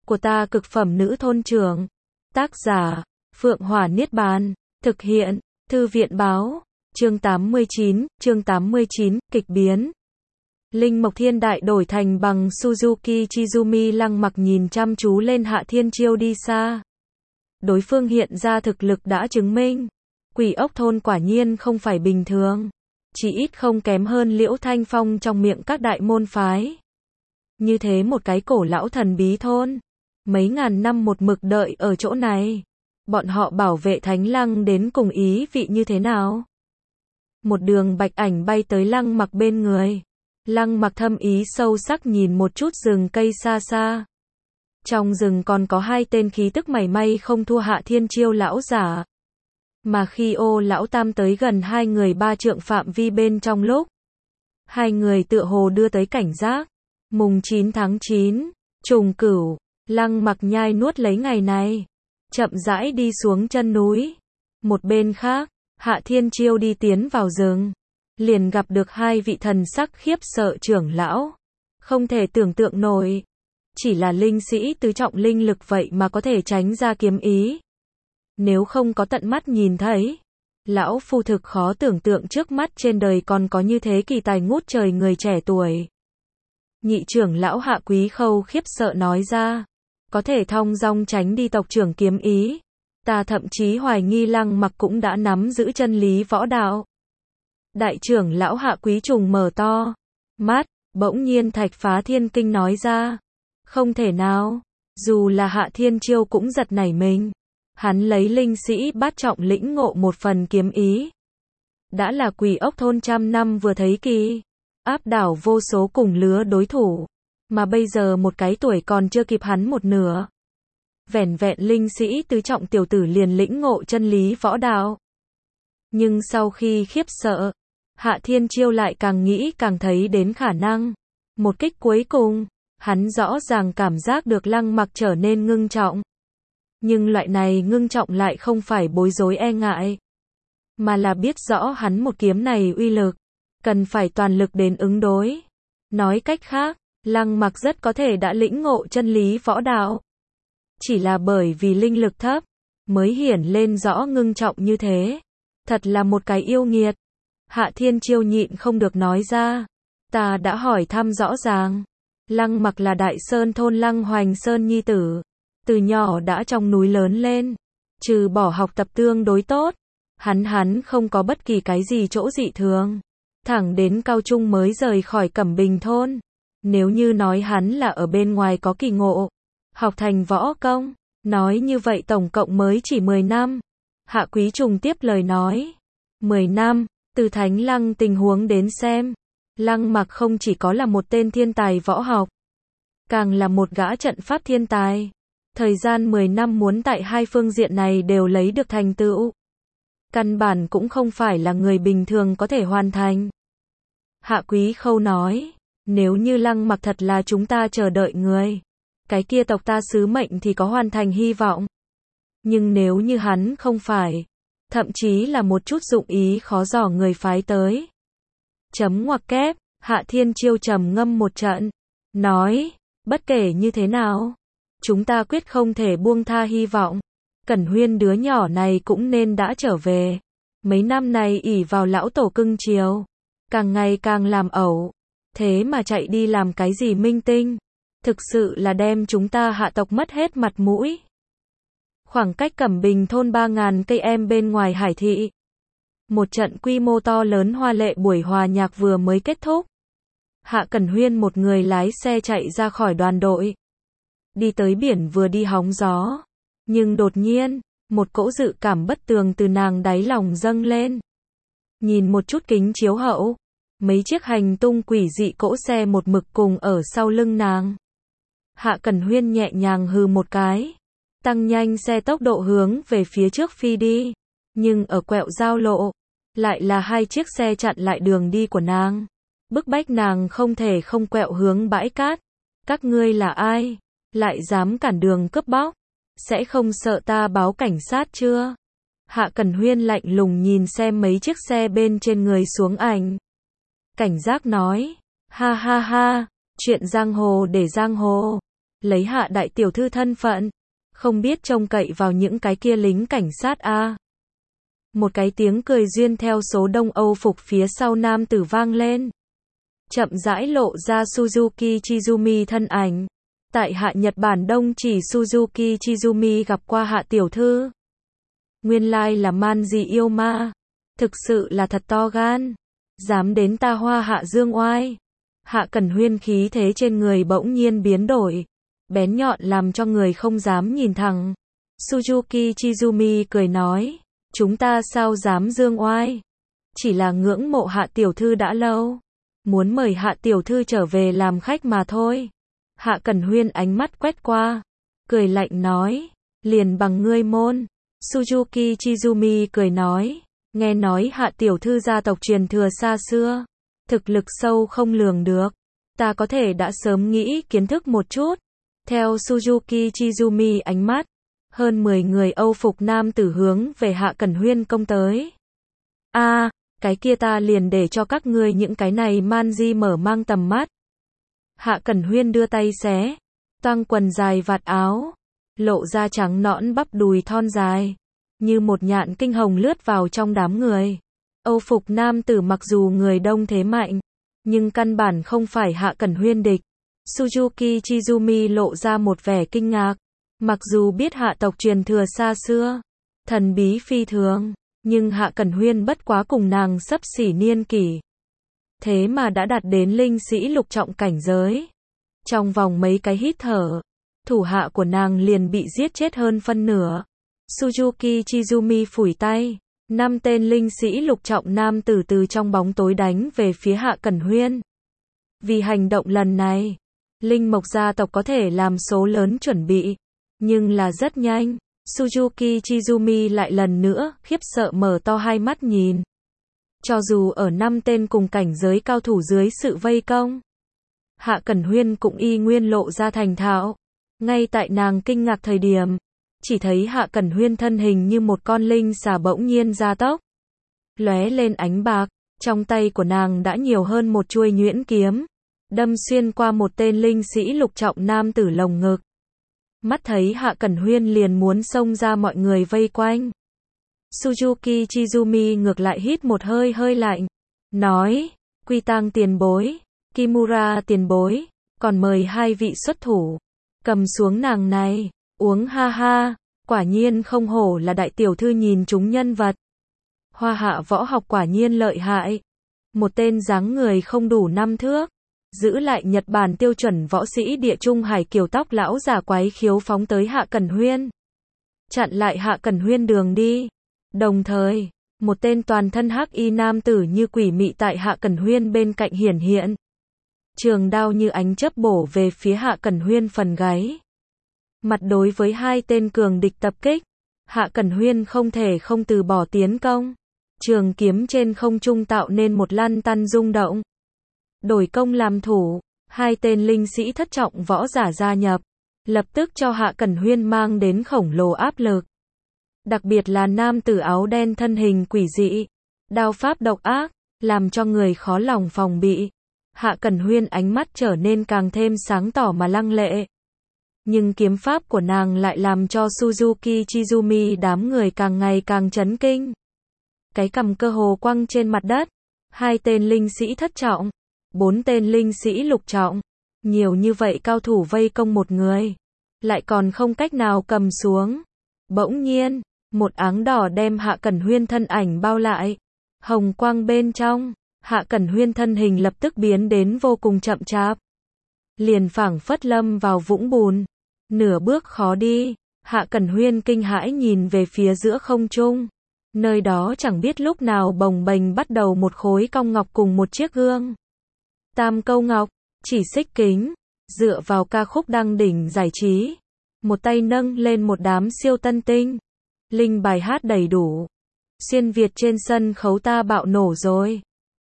của ta cực phẩm nữ thôn trưởng. Tác giả, Phượng Hỏa Niết Bàn. Thực hiện, Thư viện Báo. Chương 89, kịch biến. Linh Mộc Thiên Đại đổi thành bằng Suzuki Chizumi. Lăng Mặc nhìn chăm chú lên Hạ Thiên Chiêu đi xa. Đối phương hiện ra thực lực đã chứng minh. Quỷ ốc thôn quả nhiên không phải bình thường. Chỉ ít không kém hơn Liễu Thanh Phong trong miệng các đại môn phái. Như thế một cái cổ lão thần bí thôn. Mấy ngàn năm một mực đợi ở chỗ này. Bọn họ bảo vệ Thánh Lăng đến cùng ý vị như thế nào? Một đường bạch ảnh bay tới Lăng Mặc bên người. Lăng Mặc thâm ý sâu sắc nhìn một chút rừng cây xa xa. Trong rừng còn có hai tên khí tức mảy may không thua Hạ Thiên Chiêu lão giả. Mà khi Ô lão tam tới gần hai người 3 trượng phạm vi bên trong lúc, hai người tựa hồ đưa tới cảnh giác. Mùng 9 tháng 9, trùng cửu, Lăng Mặc nhai nuốt lấy ngày này, chậm rãi đi xuống chân núi. Một bên khác, Hạ Thiên Chiêu đi tiến vào rừng, liền gặp được hai vị thần sắc khiếp sợ trưởng lão. Không thể tưởng tượng nổi, chỉ là linh sĩ tứ trọng linh lực vậy mà có thể tránh ra kiếm ý. Nếu không có tận mắt nhìn thấy, lão phu thực khó tưởng tượng trước mắt trên đời còn có như thế kỳ tài ngút trời người trẻ tuổi. Nhị trưởng lão Hạ Quý Khâu khiếp sợ nói ra, có thể thong dong tránh đi tộc trưởng kiếm ý. Ta thậm chí hoài nghi Lăng Mặc cũng đã nắm giữ chân lý võ đạo. Đại trưởng lão Hạ Quý trùng mở to mắt, bỗng nhiên Thạch Phá Thiên Kinh nói ra, không thể nào. Dù là Hạ Thiên Chiêu cũng giật nảy mình. Hắn lấy linh sĩ bát trọng lĩnh ngộ một phần kiếm ý. Đã là quỷ ốc thôn trăm năm vừa thấy kỳ, áp đảo vô số cùng lứa đối thủ. Mà bây giờ một cái tuổi còn chưa kịp hắn một nửa. Vẻn vẹn linh sĩ tứ trọng tiểu tử liền lĩnh ngộ chân lý võ đạo. Nhưng sau khi khiếp sợ, Hạ Thiên Chiêu lại càng nghĩ càng thấy đến khả năng. Một kích cuối cùng, hắn rõ ràng cảm giác được Lăng Mặc trở nên ngưng trọng. Nhưng loại này ngưng trọng lại không phải bối rối e ngại, mà là biết rõ hắn một kiếm này uy lực, cần phải toàn lực đến ứng đối. Nói cách khác, Lăng Mặc rất có thể đã lĩnh ngộ chân lý võ đạo. Chỉ là bởi vì linh lực thấp, mới hiển lên rõ ngưng trọng như thế. Thật là một cái yêu nghiệt. Hạ Thiên Chiêu nhịn không được nói ra. Ta đã hỏi thăm rõ ràng. Lăng Mặc là Đại Sơn thôn Lăng Hoành Sơn nhi tử. Từ nhỏ đã trong núi lớn lên. Trừ bỏ học tập tương đối tốt, hắn không có bất kỳ cái gì chỗ dị thường. Thẳng đến cao trung mới rời khỏi Cẩm Bình thôn. Nếu như nói hắn là ở bên ngoài có kỳ ngộ, học thành võ công, nói như vậy tổng cộng mới chỉ 10 năm. Hạ Quý trùng tiếp lời nói. 10 năm, từ Thánh Lăng tình huống đến xem, Lăng Mặc không chỉ có là một tên thiên tài võ học, càng là một gã trận pháp thiên tài. Thời gian 10 năm muốn tại hai phương diện này đều lấy được thành tựu, căn bản cũng không phải là người bình thường có thể hoàn thành. Hạ Quý Khâu nói, nếu như Lăng Mặc thật là chúng ta chờ đợi người, cái kia tộc ta sứ mệnh thì có hoàn thành hy vọng. Nhưng nếu như hắn không phải, thậm chí là một chút dụng ý khó dò người phái tới. Chấm ngoặc kép, Hạ Thiên Chiêu trầm ngâm một trận, nói, bất kể như thế nào, chúng ta quyết không thể buông tha hy vọng. Cẩn Huyên đứa nhỏ này cũng nên đã trở về. Mấy năm này ỷ vào lão tổ cưng chiều, càng ngày càng làm ẩu. Thế mà chạy đi làm cái gì minh tinh? Thực sự là đem chúng ta Hạ tộc mất hết mặt mũi. Khoảng cách Cẩm Bình thôn 3.000 cây em bên ngoài Hải thị. Một trận quy mô to lớn hoa lệ buổi hòa nhạc vừa mới kết thúc. Hạ Cẩn Huyên một người lái xe chạy ra khỏi đoàn đội. Đi tới biển vừa đi hóng gió. Nhưng đột nhiên, một cỗ dự cảm bất tường từ nàng đáy lòng dâng lên. Nhìn một chút kính chiếu hậu, mấy chiếc hành tung quỷ dị cỗ xe một mực cùng ở sau lưng nàng. Hạ Cẩn Huyên nhẹ nhàng hừ một cái, tăng nhanh xe tốc độ hướng về phía trước phi đi. Nhưng ở quẹo giao lộ, lại là hai chiếc xe chặn lại đường đi của nàng, bức bách nàng không thể không quẹo hướng bãi cát. Các ngươi là ai? Lại dám cản đường cướp bóc? Sẽ không sợ ta báo cảnh sát chưa? Hạ Cẩn Huyên lạnh lùng nhìn xem mấy chiếc xe bên trên người xuống ảnh. Cảnh giác nói, ha ha ha, chuyện giang hồ để giang hồ. lấy Hạ đại tiểu thư thân phận, không biết trông cậy vào những cái kia lính cảnh sát a. Một cái tiếng cười duyên theo số đông Âu phục phía sau nam tử vang lên. Chậm rãi lộ ra Suzuki Chizumi thân ảnh. Tại Hạ Nhật Bản Đông chỉ Suzuki Chizumi gặp qua Hạ tiểu thư. Nguyên lai là Manji yêu ma. Thực sự là thật to gan. Dám đến ta Hoa Hạ dương oai. Hạ Cẩn Huyên khí thế trên người bỗng nhiên biến đổi. Bén nhọn làm cho người không dám nhìn thẳng. Suzuki Chizumi cười nói. Chúng ta sao dám dương oai. Chỉ là ngưỡng mộ Hạ tiểu thư đã lâu. Muốn mời Hạ tiểu thư trở về làm khách mà thôi. Hạ Cẩn Huyên ánh mắt quét qua. Cười lạnh nói. Liền bằng ngươi môn. Suzuki Chizumi cười nói. Nghe nói Hạ tiểu thư gia tộc truyền thừa xa xưa. Thực lực sâu không lường được. Ta có thể đã sớm nghĩ kiến thức một chút. Theo Suzuki Chizumi ánh mắt. Hơn 10 người Âu phục nam tử hướng về Hạ Cẩn Huyên công tới. Cái kia ta liền để cho các ngươi những cái này Manji mở mang tầm mắt. Hạ Cẩn Huyên đưa tay xé. Toang quần dài vạt áo. Lộ ra trắng nõn bắp đùi thon dài. Như một nhạn kinh hồng lướt vào trong đám người. Âu phục nam tử mặc dù người đông thế mạnh. Nhưng căn bản không phải Hạ Cẩn Huyên địch. Suzuki Chizumi lộ ra một vẻ kinh ngạc. Mặc dù biết Hạ tộc truyền thừa xa xưa. Thần bí phi thường. Nhưng Hạ Cẩn Huyên bất quá cùng nàng xấp xỉ niên kỷ. Thế mà đã đạt đến linh sĩ lục trọng cảnh giới. Trong vòng mấy cái hít thở. Thủ hạ của nàng liền bị giết chết hơn phân nửa. Suzuki Chizumi phủi tay. 5 tên linh sĩ lục trọng nam tử từ trong bóng tối đánh về phía Hạ Cẩn Huyên. Vì hành động lần này, Linh Mộc gia tộc có thể làm số lớn chuẩn bị. Nhưng là rất nhanh, Suzuki Chizumi lại lần nữa khiếp sợ mở to hai mắt nhìn. Cho dù ở 5 tên cùng cảnh giới cao thủ dưới sự vây công, Hạ Cẩn Huyên cũng y nguyên lộ ra thành thạo. Ngay tại nàng kinh ngạc thời điểm, chỉ thấy Hạ Cẩn Huyên thân hình như một con linh xà bỗng nhiên gia tốc, lóe lên ánh bạc, trong tay của nàng đã nhiều hơn một chuôi nhuyễn kiếm, đâm xuyên qua một tên linh sĩ lục trọng nam tử lồng ngực. Mắt thấy Hạ Cẩn Huyên liền muốn xông ra mọi người vây quanh. Suzuki Chizumi ngược lại hít một hơi hơi lạnh, nói, Quy Tang tiền bối, Kimura tiền bối, còn mời hai vị xuất thủ, cầm xuống nàng này, uống ha ha, quả nhiên không hổ là đại tiểu thư nhìn chúng nhân vật. Hoa Hạ võ học quả nhiên lợi hại. Một tên dáng người không đủ 5 thước, giữ lại Nhật Bản tiêu chuẩn võ sĩ địa trung hải kiều tóc lão già quái khiếu phóng tới Hạ Cẩn Huyên. Chặn lại Hạ Cẩn Huyên đường đi. Đồng thời, một tên toàn thân hắc y nam tử như quỷ mị tại Hạ Cẩn Huyên bên cạnh hiển hiện. Trường đao như ánh chớp bổ về phía Hạ Cẩn Huyên phần gáy. Mặt đối với hai tên cường địch tập kích, Hạ Cẩn Huyên không thể không từ bỏ tiến công. Trường kiếm trên không trung tạo nên một lăn tăn rung động. Đổi công làm thủ, hai tên linh sĩ thất trọng võ giả gia nhập, lập tức cho Hạ Cẩn Huyên mang đến khổng lồ áp lực. Đặc biệt là nam tử áo đen thân hình quỷ dị, đao pháp độc ác, làm cho người khó lòng phòng bị. Hạ Cẩn Huyên ánh mắt trở nên càng thêm sáng tỏ mà lăng lệ. Nhưng kiếm pháp của nàng lại làm cho Suzuki Chizumi đám người càng ngày càng chấn kinh. Cái cằm cơ hồ quăng trên mặt đất. Hai tên linh sĩ thất trọng, 4 tên linh sĩ lục trọng. Nhiều như vậy cao thủ vây công một người, lại còn không cách nào cầm xuống. Bỗng nhiên, một áng đỏ đem Hạ Cẩn Huyên thân ảnh bao lại. Hồng quang bên trong, Hạ Cẩn Huyên thân hình lập tức biến đến vô cùng chậm chạp. Liền phảng phất lâm vào vũng bùn. Nửa bước khó đi. Hạ Cẩn Huyên kinh hãi nhìn về phía giữa không trung. Nơi đó chẳng biết lúc nào bồng bềnh bắt đầu một khối cong ngọc cùng một chiếc gương. Tam câu ngọc, chỉ xích kính, dựa vào ca khúc đăng đỉnh giải trí. Một tay nâng lên một đám siêu tân tinh. Linh bài hát đầy đủ. Xuyên Việt trên sân khấu ta bạo nổ rồi.